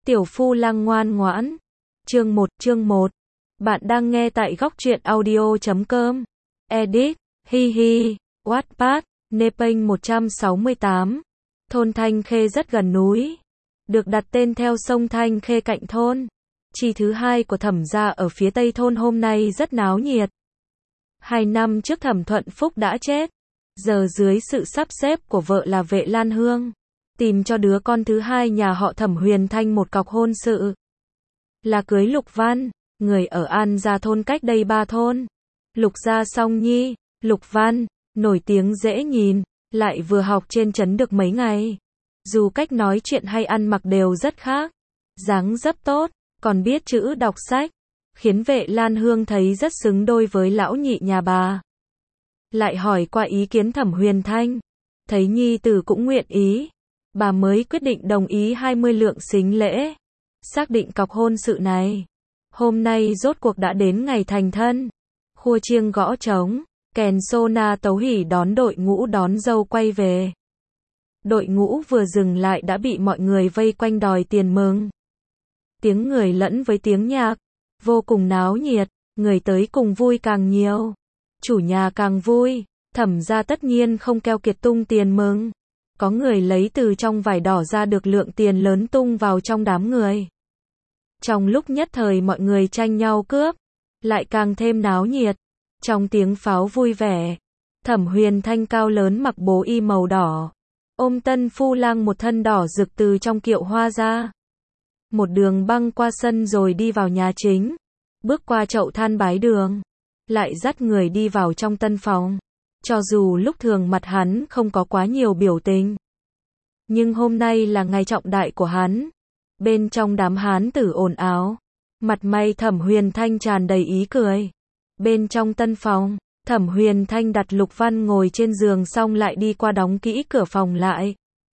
Tiểu Phu Lang ngoan ngoãn. Chương 1. Bạn đang nghe tại góc truyện audio.com. Edit, hi hi, Wattpad, Nepeng 168. Thôn Thanh Khê rất gần núi. Được đặt tên theo sông Thanh Khê cạnh thôn. Chi thứ hai của Thẩm gia ở phía tây thôn hôm nay rất náo nhiệt. 2 năm trước Thẩm Thuận Phúc đã chết. Giờ dưới sự sắp xếp của vợ là Vệ Lan Hương, tìm cho đứa con thứ hai nhà họ Thẩm Huyền Thanh một cọc hôn sự. Là cưới Lục Văn, người ở An Gia thôn cách đây 3 thôn. Lục Gia Song Nhi, Lục Văn, nổi tiếng dễ nhìn, lại vừa học trên trấn được mấy ngày. Dù cách nói chuyện hay ăn mặc đều rất khác. Dáng dấp tốt, còn biết chữ đọc sách, khiến Vệ Lan Hương thấy rất xứng đôi với lão nhị nhà bà. Lại hỏi qua ý kiến Thẩm Huyền Thanh, thấy nhi tử cũng nguyện ý, bà mới quyết định đồng ý 20 lượng sính lễ, xác định cọc hôn sự này. Hôm nay rốt cuộc đã đến ngày thành thân. Khua chiêng gõ trống, kèn sô na tấu hỉ đón đội ngũ đón dâu quay về. Đội ngũ vừa dừng lại đã bị mọi người vây quanh đòi tiền mừng. Tiếng người lẫn với tiếng nhạc, vô cùng náo nhiệt, người tới cùng vui càng nhiều. Chủ nhà càng vui, Thẩm gia tất nhiên không keo kiệt tung tiền mừng. Có người lấy từ trong vải đỏ ra được lượng tiền lớn tung vào trong đám người. Trong lúc nhất thời mọi người tranh nhau cướp, lại càng thêm náo nhiệt. Trong tiếng pháo vui vẻ, Thẩm Huyền Thanh cao lớn mặc bố y màu đỏ, ôm tân phu lang một thân đỏ rực từ trong kiệu hoa ra. Một đường băng qua sân rồi đi vào nhà chính, bước qua chậu than bái đường, lại dắt người đi vào trong tân phòng. Cho dù lúc thường mặt hắn không có quá nhiều biểu tình, nhưng hôm nay là ngày trọng đại của hắn. Bên trong đám hán tử ồn ào, mặt mày Thẩm Huyền Thanh tràn đầy ý cười. Bên trong tân phòng, Thẩm Huyền Thanh đặt Lục Văn ngồi trên giường xong lại đi qua đóng kỹ cửa phòng lại.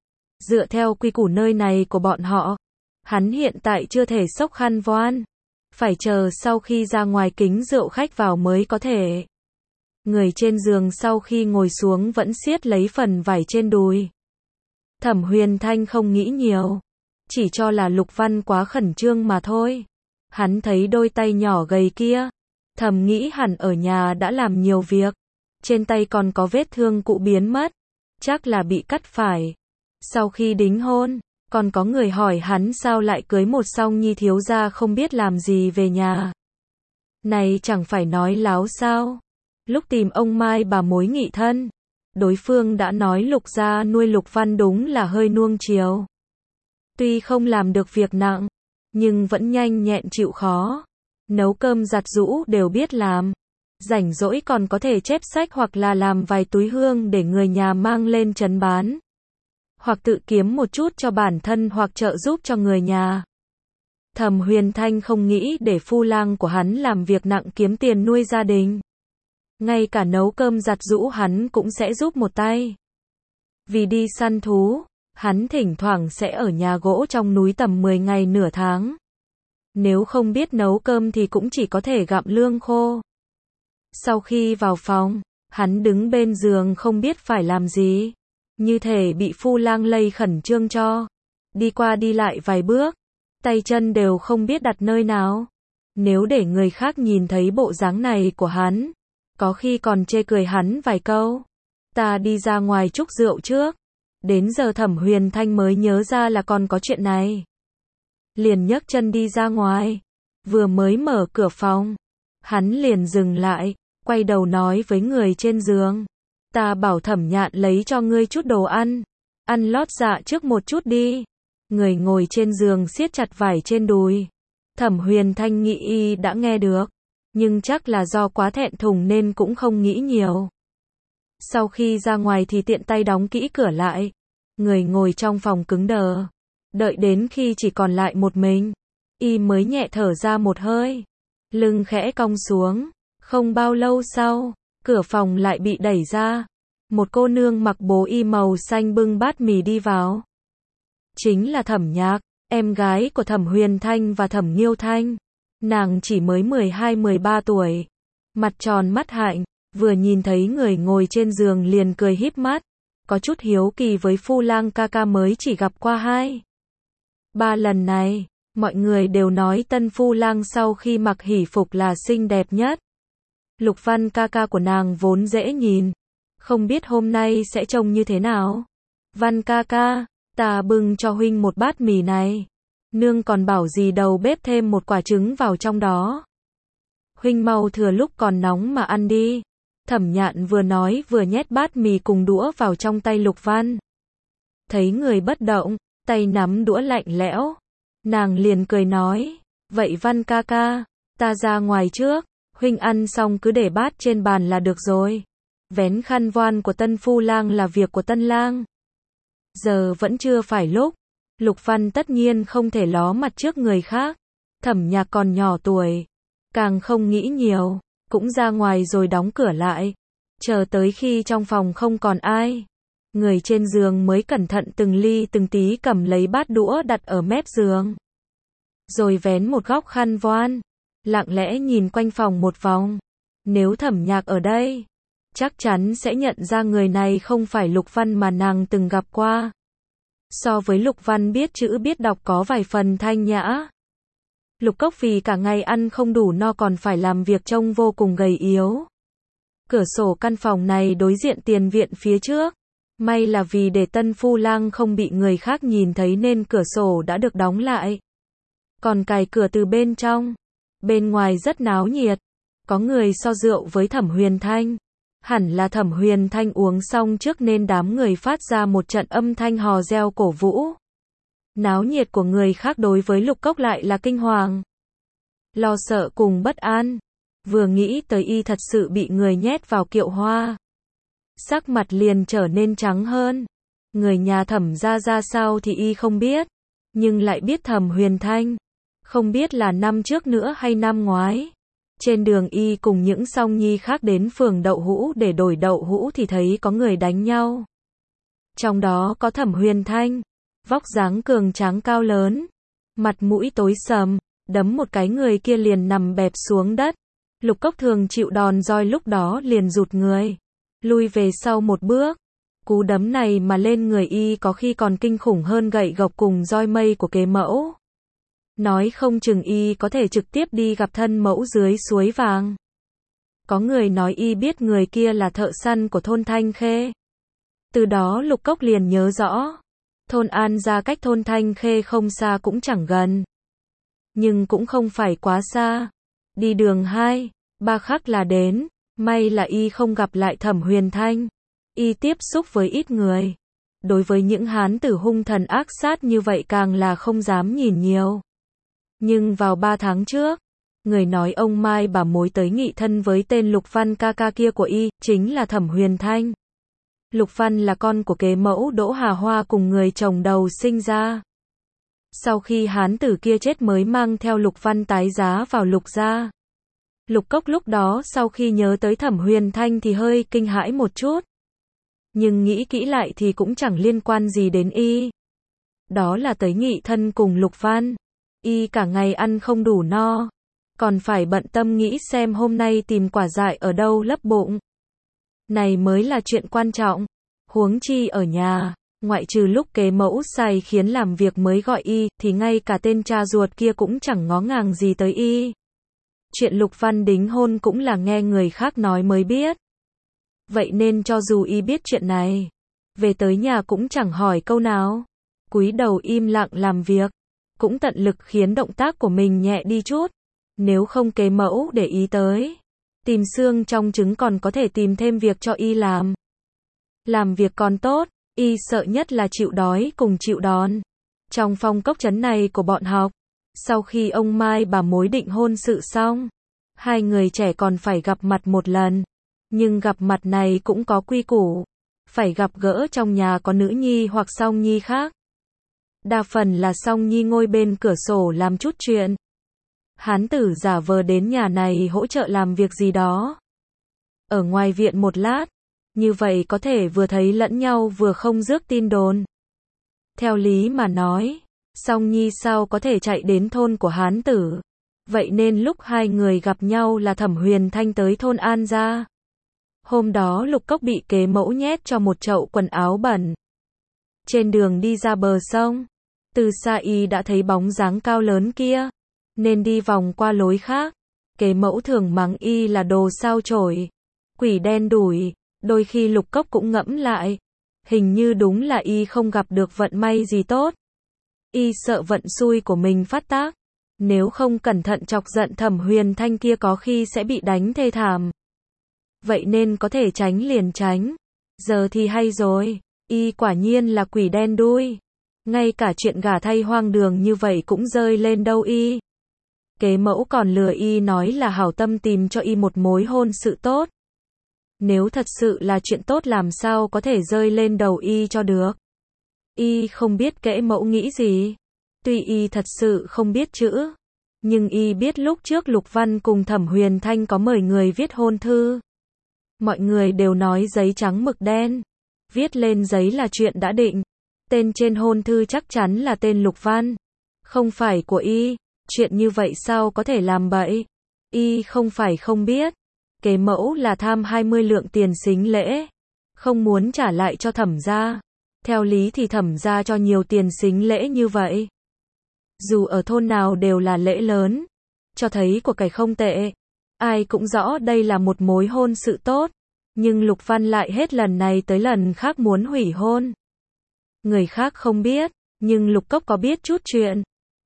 Dựa theo quy củ nơi này của bọn họ, hắn hiện tại chưa thể xốc khăn voan, phải chờ sau khi ra ngoài kính rượu khách vào mới có thể. Người trên giường sau khi ngồi xuống vẫn siết lấy phần vải trên đùi. Thẩm Huyền Thanh không nghĩ nhiều, chỉ cho là Lục Văn quá khẩn trương mà thôi. Hắn thấy đôi tay nhỏ gầy kia, thầm nghĩ hẳn ở nhà đã làm nhiều việc, trên tay còn có vết thương cũ biến mất, chắc là bị cắt phải. Sau khi đính hôn, còn có người hỏi hắn sao lại cưới một Song Nhi thiếu gia không biết làm gì về nhà. Này chẳng phải nói láo sao? Lúc tìm ông Mai bà mối nghị thân, đối phương đã nói Lục gia nuôi Lục Văn đúng là hơi nuông chiều. Tuy không làm được việc nặng, nhưng vẫn nhanh nhẹn chịu khó. Nấu cơm giặt giũ đều biết làm. Rảnh rỗi còn có thể chép sách hoặc là làm vài túi hương để người nhà mang lên trấn bán. Hoặc tự kiếm một chút cho bản thân hoặc trợ giúp cho người nhà. Thẩm Huyền Thanh không nghĩ để phu lang của hắn làm việc nặng kiếm tiền nuôi gia đình. Ngay cả nấu cơm giặt giũ hắn cũng sẽ giúp một tay. Vì đi săn thú, hắn thỉnh thoảng sẽ ở nhà gỗ trong núi tầm 10 ngày nửa tháng. Nếu không biết nấu cơm thì cũng chỉ có thể gặm lương khô. Sau khi vào phòng, hắn đứng bên giường không biết phải làm gì. Như thể bị phu lang lây khẩn trương cho. Đi qua đi lại vài bước, tay chân đều không biết đặt nơi nào. Nếu để người khác nhìn thấy bộ dáng này của hắn, có khi còn chê cười hắn vài câu. Ta đi ra ngoài chúc rượu trước. Đến giờ Thẩm Huyền Thanh mới nhớ ra là còn có chuyện này. Liền nhấc chân đi ra ngoài. Vừa mới mở cửa phòng, hắn liền dừng lại, quay đầu nói với người trên giường. Ta bảo Thẩm Nhạn lấy cho ngươi chút đồ ăn. Ăn lót dạ trước một chút đi. Người ngồi trên giường siết chặt vải trên đùi. Thẩm Huyền Thanh nghĩ y đã nghe được, nhưng chắc là do quá thẹn thùng nên cũng không nghĩ nhiều. Sau khi ra ngoài thì tiện tay đóng kỹ cửa lại. Người ngồi trong phòng cứng đờ. Đợi đến khi chỉ còn lại một mình, y mới nhẹ thở ra một hơi. Lưng khẽ cong xuống. Không bao lâu sau, cửa phòng lại bị đẩy ra. Một cô nương mặc bố y màu xanh bưng bát mì đi vào. Chính là Thẩm Nhạc, em gái của Thẩm Huyền Thanh và Thẩm Nghiêu Thanh. Nàng chỉ mới 12-13 tuổi. Mặt tròn mắt hạnh, vừa nhìn thấy người ngồi trên giường liền cười híp mắt. Có chút hiếu kỳ với phu lang ca ca mới chỉ gặp qua 2-3 lần này. Mọi người đều nói Tân Phu Lang sau khi mặc hỷ phục là xinh đẹp nhất. Lục Văn ca ca của nàng vốn dễ nhìn, không biết hôm nay sẽ trông như thế nào. Văn ca ca, ta bưng cho huynh một bát mì này. Nương còn bảo gì đầu bếp thêm một quả trứng vào trong đó. Huynh mau thừa lúc còn nóng mà ăn đi. Thẩm Nhạn vừa nói vừa nhét bát mì cùng đũa vào trong tay Lục Văn. Thấy người bất động, tay nắm đũa lạnh lẽo. Nàng liền cười nói, vậy Văn ca ca, ta ra ngoài trước, huynh ăn xong cứ để bát trên bàn là được rồi. Vén khăn voan của Tân Phu Lang là việc của Tân Lang. Giờ vẫn chưa phải lúc. Lục Văn tất nhiên không thể ló mặt trước người khác. Thẩm Nhạc còn nhỏ tuổi, càng không nghĩ nhiều, cũng ra ngoài rồi đóng cửa lại. Chờ tới khi trong phòng không còn ai, người trên giường mới cẩn thận từng ly từng tí cầm lấy bát đũa đặt ở mép giường. Rồi vén một góc khăn voan, lặng lẽ nhìn quanh phòng một vòng. Nếu Thẩm Nhạc ở đây, chắc chắn sẽ nhận ra người này không phải Lục Văn mà nàng từng gặp qua. So với Lục Văn biết chữ biết đọc có vài phần thanh nhã. Lục Cốc vì cả ngày ăn không đủ no còn phải làm việc trông vô cùng gầy yếu. Cửa sổ căn phòng này đối diện tiền viện phía trước. May là vì để Tân Phu Lang không bị người khác nhìn thấy nên cửa sổ đã được đóng lại. Còn cài cửa từ bên trong. Bên ngoài rất náo nhiệt. Có người so rượu với Thẩm Huyền Thanh. Hẳn là Thẩm Huyền Thanh uống xong trước nên đám người phát ra một trận âm thanh hò reo cổ vũ. Náo nhiệt của người khác đối với Lục Cốc lại là kinh hoàng, lo sợ cùng bất an. Vừa nghĩ tới y thật sự bị người nhét vào kiệu hoa, sắc mặt liền trở nên trắng hơn. Người nhà Thẩm gia ra sao thì y không biết, nhưng lại biết Thẩm Huyền Thanh. Không biết là năm trước nữa hay năm ngoái. Trên đường y cùng những song nhi khác đến phường đậu hũ để đổi đậu hũ thì thấy có người đánh nhau. Trong đó có Thẩm Huyền Thanh, vóc dáng cường tráng cao lớn, mặt mũi tối sầm, đấm một cái người kia liền nằm bẹp xuống đất. Lục Cốc thường chịu đòn roi lúc đó liền rụt người, lui về sau một bước. Cú đấm này mà lên người y có khi còn kinh khủng hơn gậy gộc cùng roi mây của kế mẫu. Nói không chừng y có thể trực tiếp đi gặp thân mẫu dưới suối vàng. Có người nói y biết người kia là thợ săn của thôn Thanh Khê. Từ đó Lục Cốc liền nhớ rõ. Thôn An ra cách thôn Thanh Khê không xa cũng chẳng gần. Nhưng cũng không phải quá xa. Đi đường 2, 3 khắc là đến. May là y không gặp lại Thẩm Huyền Thanh. Y tiếp xúc với ít người. Đối với những hán tử hung thần ác sát như vậy càng là không dám nhìn nhiều. Nhưng vào 3 tháng trước, người nói ông Mai bà mối tới nghị thân với tên Lục Văn ca ca kia của y, chính là Thẩm Huyền Thanh. Lục Văn là con của kế mẫu Đỗ Hà Hoa cùng người chồng đầu sinh ra. Sau khi hán tử kia chết mới mang theo Lục Văn tái giá vào Lục gia. Lục Cốc lúc đó sau khi nhớ tới Thẩm Huyền Thanh thì hơi kinh hãi một chút. Nhưng nghĩ kỹ lại thì cũng chẳng liên quan gì đến y. Đó là tới nghị thân cùng Lục Văn. Y cả ngày ăn không đủ no, còn phải bận tâm nghĩ xem hôm nay tìm quả dại ở đâu lấp bụng. Này mới là chuyện quan trọng. Huống chi ở nhà, ngoại trừ lúc kế mẫu sai khiến làm việc mới gọi y, thì ngay cả tên cha ruột kia cũng chẳng ngó ngàng gì tới y. Chuyện Lục Văn đính hôn cũng là nghe người khác nói mới biết. Vậy nên cho dù y biết chuyện này, về tới nhà cũng chẳng hỏi câu nào. Cúi đầu im lặng làm việc. Cũng tận lực khiến động tác của mình nhẹ đi chút. Nếu không kế mẫu để ý tới, tìm xương trong trứng còn có thể tìm thêm việc cho y làm. Làm việc còn tốt, y sợ nhất là chịu đói cùng chịu đòn. Trong phong cốc trấn này của bọn học, sau khi ông Mai bà mối định hôn sự xong, hai người trẻ còn phải gặp mặt một lần. Nhưng gặp mặt này cũng có quy củ, phải gặp gỡ trong nhà có nữ nhi hoặc song nhi khác. Đa phần là song nhi ngồi bên cửa sổ làm chút chuyện. Hán tử giả vờ đến nhà này hỗ trợ làm việc gì đó. Ở ngoài viện một lát, như vậy có thể vừa thấy lẫn nhau vừa không rước tin đồn. Theo lý mà nói, song nhi sao có thể chạy đến thôn của hán tử. Vậy nên lúc hai người gặp nhau là Thẩm Huyền Thanh tới thôn An gia. Hôm đó Lục Cốc bị kế mẫu nhét cho một chậu quần áo bẩn. Trên đường đi ra bờ sông, Từ xa y đã thấy bóng dáng cao lớn kia, nên đi vòng qua lối khác. Kế mẫu thường mắng y là đồ sao chổi, quỷ đen đủi, đôi khi Lục Cốc cũng ngẫm lại. Hình như đúng là y không gặp được vận may gì tốt. Y sợ vận xui của mình phát tác. Nếu không cẩn thận chọc giận Thẩm Huyền Thanh kia có khi sẽ bị đánh thê thảm. Vậy nên có thể tránh liền tránh. Giờ thì hay rồi, y quả nhiên là quỷ đen đuôi. Ngay cả chuyện gả thay hoang đường như vậy cũng rơi lên đầu y. Kế mẫu còn lừa y nói là hảo tâm tìm cho y một mối hôn sự tốt. Nếu thật sự là chuyện tốt làm sao có thể rơi lên đầu y cho được. Y không biết kế mẫu nghĩ gì. Tuy y thật sự không biết chữ, nhưng y biết lúc trước Lục Văn cùng Thẩm Huyền Thanh có mời người viết hôn thư. Mọi người đều nói giấy trắng mực đen. Viết lên giấy là chuyện đã định. Tên trên hôn thư chắc chắn là tên Lục Văn. Không phải của y. Chuyện như vậy sao có thể làm bậy. Y không phải không biết. Kế mẫu là tham 20 lượng tiền sính lễ. Không muốn trả lại cho Thẩm gia. Theo lý thì Thẩm gia cho nhiều tiền sính lễ như vậy. Dù ở thôn nào đều là lễ lớn. Cho thấy của cải không tệ. Ai cũng rõ đây là một mối hôn sự tốt. Nhưng Lục Văn lại hết lần này tới lần khác muốn hủy hôn. Người khác không biết, nhưng Lục Cốc có biết chút chuyện.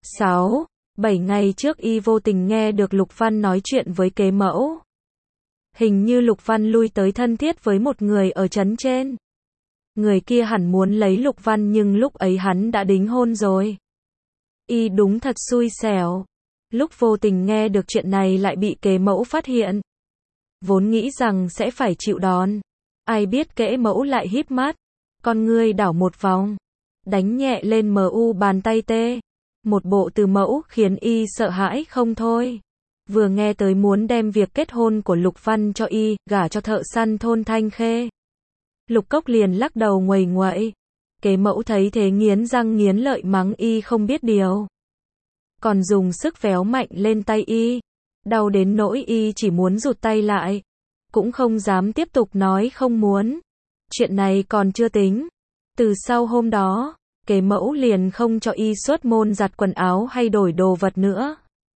6-7 ngày trước y vô tình nghe được Lục Văn nói chuyện với kế mẫu. Hình như Lục Văn lui tới thân thiết với một người ở trấn trên. Người kia hẳn muốn lấy Lục Văn nhưng lúc ấy hắn đã đính hôn rồi. Y đúng thật xui xẻo. Lúc vô tình nghe được chuyện này lại bị kế mẫu phát hiện. Vốn nghĩ rằng sẽ phải chịu đòn. Ai biết kế mẫu lại híp mắt. Con ngươi đảo một vòng. Đánh nhẹ lên mu bàn tay tê. Một bộ từ mẫu khiến y sợ hãi không thôi. Vừa nghe tới muốn đem việc kết hôn của Lục Văn cho y, gả cho thợ săn thôn Thanh Khê. Lục Cốc liền lắc đầu nguầy nguậy. Kế mẫu thấy thế nghiến răng nghiến lợi mắng y không biết điều. Còn dùng sức véo mạnh lên tay y. Đau đến nỗi y chỉ muốn rụt tay lại. Cũng không dám tiếp tục nói không muốn. Chuyện này còn chưa tính. Từ sau hôm đó, kế mẫu liền không cho y xuất môn giặt quần áo hay đổi đồ vật nữa.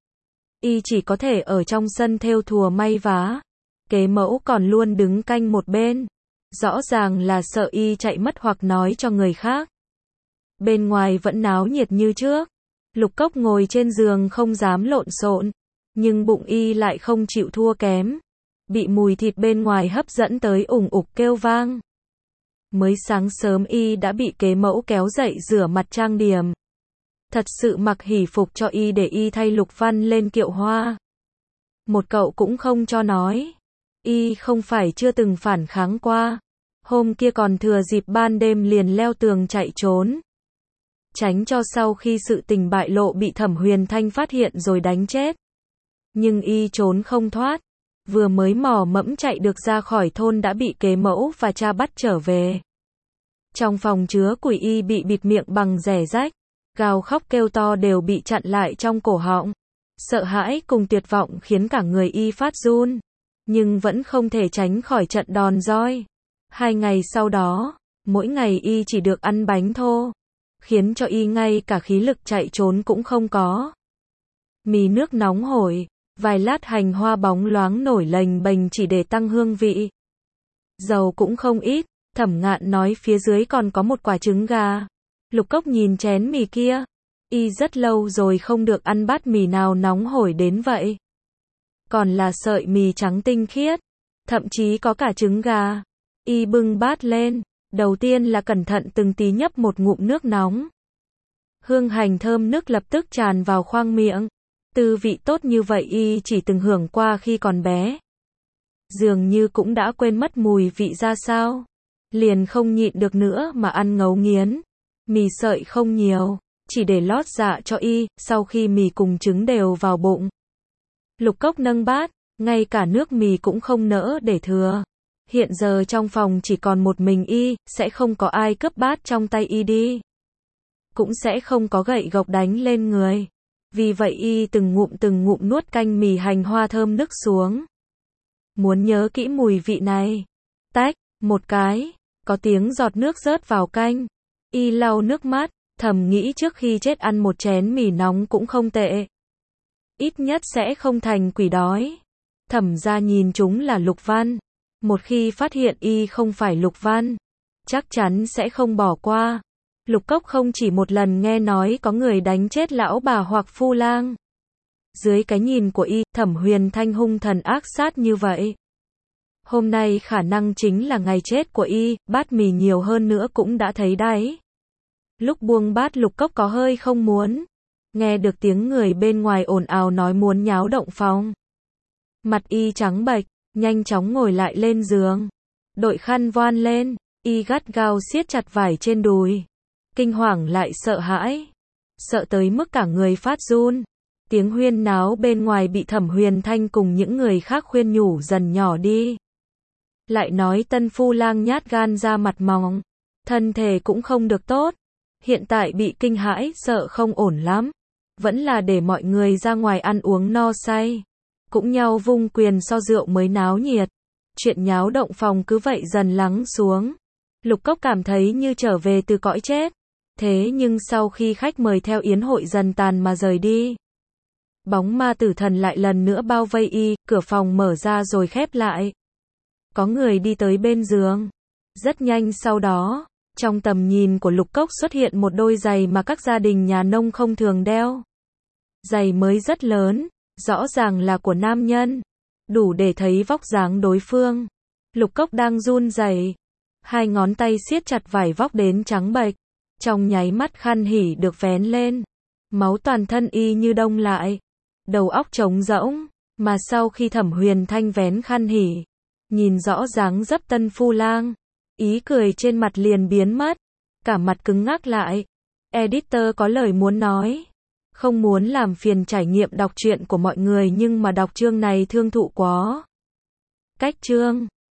Y chỉ có thể ở trong sân thêu thùa may vá. Kế mẫu còn luôn đứng canh một bên. Rõ ràng là sợ y chạy mất hoặc nói cho người khác. Bên ngoài vẫn náo nhiệt như trước. Lục Cốc ngồi trên giường không dám lộn xộn. Nhưng bụng y lại không chịu thua kém. Bị mùi thịt bên ngoài hấp dẫn tới ủng ục kêu vang. Mới sáng sớm y đã bị kế mẫu kéo dậy rửa mặt trang điểm. Thật sự mặc hỷ phục cho y để y thay Lục Văn lên kiệu hoa. Một cậu cũng không cho nói. Y không phải chưa từng phản kháng qua. Hôm kia còn thừa dịp ban đêm liền leo tường chạy trốn. Tránh cho sau khi sự tình bại lộ bị Thẩm Huyền Thanh phát hiện rồi đánh chết. Nhưng y trốn không thoát. Vừa mới mò mẫm chạy được ra khỏi thôn đã bị kế mẫu và cha bắt trở về. Trong phòng chứa củi y bị bịt miệng bằng rẻ rách. Gào khóc kêu to đều bị chặn lại trong cổ họng. Sợ hãi cùng tuyệt vọng khiến cả người y phát run. Nhưng vẫn không thể tránh khỏi trận đòn roi. 2 ngày sau đó, mỗi ngày y chỉ được ăn bánh thô. Khiến cho y ngay cả khí lực chạy trốn cũng không có. Mì nước nóng hổi, vài lát hành hoa bóng loáng nổi lềnh bềnh chỉ để tăng hương vị. Dầu cũng không ít, Thẩm Ngạn nói phía dưới còn có một quả trứng gà. Lục Cốc nhìn chén mì kia. Y rất lâu rồi không được ăn bát mì nào nóng hổi đến vậy. Còn là sợi mì trắng tinh khiết. Thậm chí có cả trứng gà. Y bưng bát lên. Đầu tiên là cẩn thận từng tí nhấp một ngụm nước nóng. Hương hành thơm nức lập tức tràn vào khoang miệng. Tư vị tốt như vậy y chỉ từng hưởng qua khi còn bé. Dường như cũng đã quên mất mùi vị ra sao. Liền không nhịn được nữa mà ăn ngấu nghiến. Mì sợi không nhiều, chỉ để lót dạ cho y, sau khi mì cùng trứng đều vào bụng. Lục Cốc nâng bát, ngay cả nước mì cũng không nỡ để thừa. Hiện giờ trong phòng chỉ còn một mình y, sẽ không có ai cướp bát trong tay y đi. Cũng sẽ không có gậy gộc đánh lên người. Vì vậy y từng ngụm nuốt canh mì hành hoa thơm nức xuống. Muốn nhớ kỹ mùi vị này. Tách, một cái, có tiếng giọt nước rớt vào canh. Y lau nước mắt, Thầm nghĩ trước khi chết ăn một chén mì nóng cũng không tệ. Ít nhất sẽ không thành quỷ đói. Thẩm gia nhìn chúng là Lục Văn. Một khi phát hiện y không phải Lục Văn, chắc chắn sẽ không bỏ qua. Lục Cốc không chỉ một lần nghe nói có người đánh chết lão bà hoặc phu lang. Dưới cái nhìn của y, Thẩm Huyền Thanh hung thần ác sát như vậy. Hôm nay khả năng chính là ngày chết của y, bát mì nhiều hơn nữa cũng đã thấy đấy. Lúc buông bát Lục Cốc có hơi không muốn. Nghe được tiếng người bên ngoài ồn ào nói muốn nháo động phòng. Mặt y trắng bệch, nhanh chóng ngồi lại lên giường. Đội khăn voan lên, y gắt gao siết chặt vải trên đùi. Kinh hoàng lại sợ hãi. Sợ tới mức cả người phát run. Tiếng huyên náo bên ngoài bị Thẩm Huyền Thanh cùng những người khác khuyên nhủ dần nhỏ đi. Lại nói tân phu lang nhát gan ra mặt mỏng. Thân thể cũng không được tốt. Hiện tại bị kinh hãi, sợ không ổn lắm. Vẫn là để mọi người ra ngoài ăn uống no say. Cũng nhau vung quyền so rượu mới náo nhiệt. Chuyện nháo động phòng cứ vậy dần lắng xuống. Lục Cốc cảm thấy như trở về từ cõi chết. Thế nhưng sau khi khách mời theo yến hội dần tàn mà rời đi, bóng ma tử thần lại lần nữa bao vây y, cửa phòng mở ra rồi khép lại. Có người đi tới bên giường. Rất nhanh sau đó, trong tầm nhìn của Lục Cốc xuất hiện một đôi giày mà các gia đình nhà nông không thường đeo. Giày mới rất lớn, rõ ràng là của nam nhân, đủ để thấy vóc dáng đối phương. Lục Cốc đang run rẩy, hai ngón tay siết chặt vải vóc đến trắng bệch, trong nháy mắt khăn hỉ được vén lên, máu toàn thân y như đông lại, đầu óc trống rỗng, mà sau khi Thẩm Huyền Thanh vén khăn hỉ, nhìn rõ dáng dấp tân phu lang, ý cười trên mặt liền biến mất, cả mặt cứng ngắc lại. Editor có lời muốn nói. Không muốn làm phiền trải nghiệm đọc truyện của mọi người nhưng mà đọc chương này thương thụ quá. Cách chương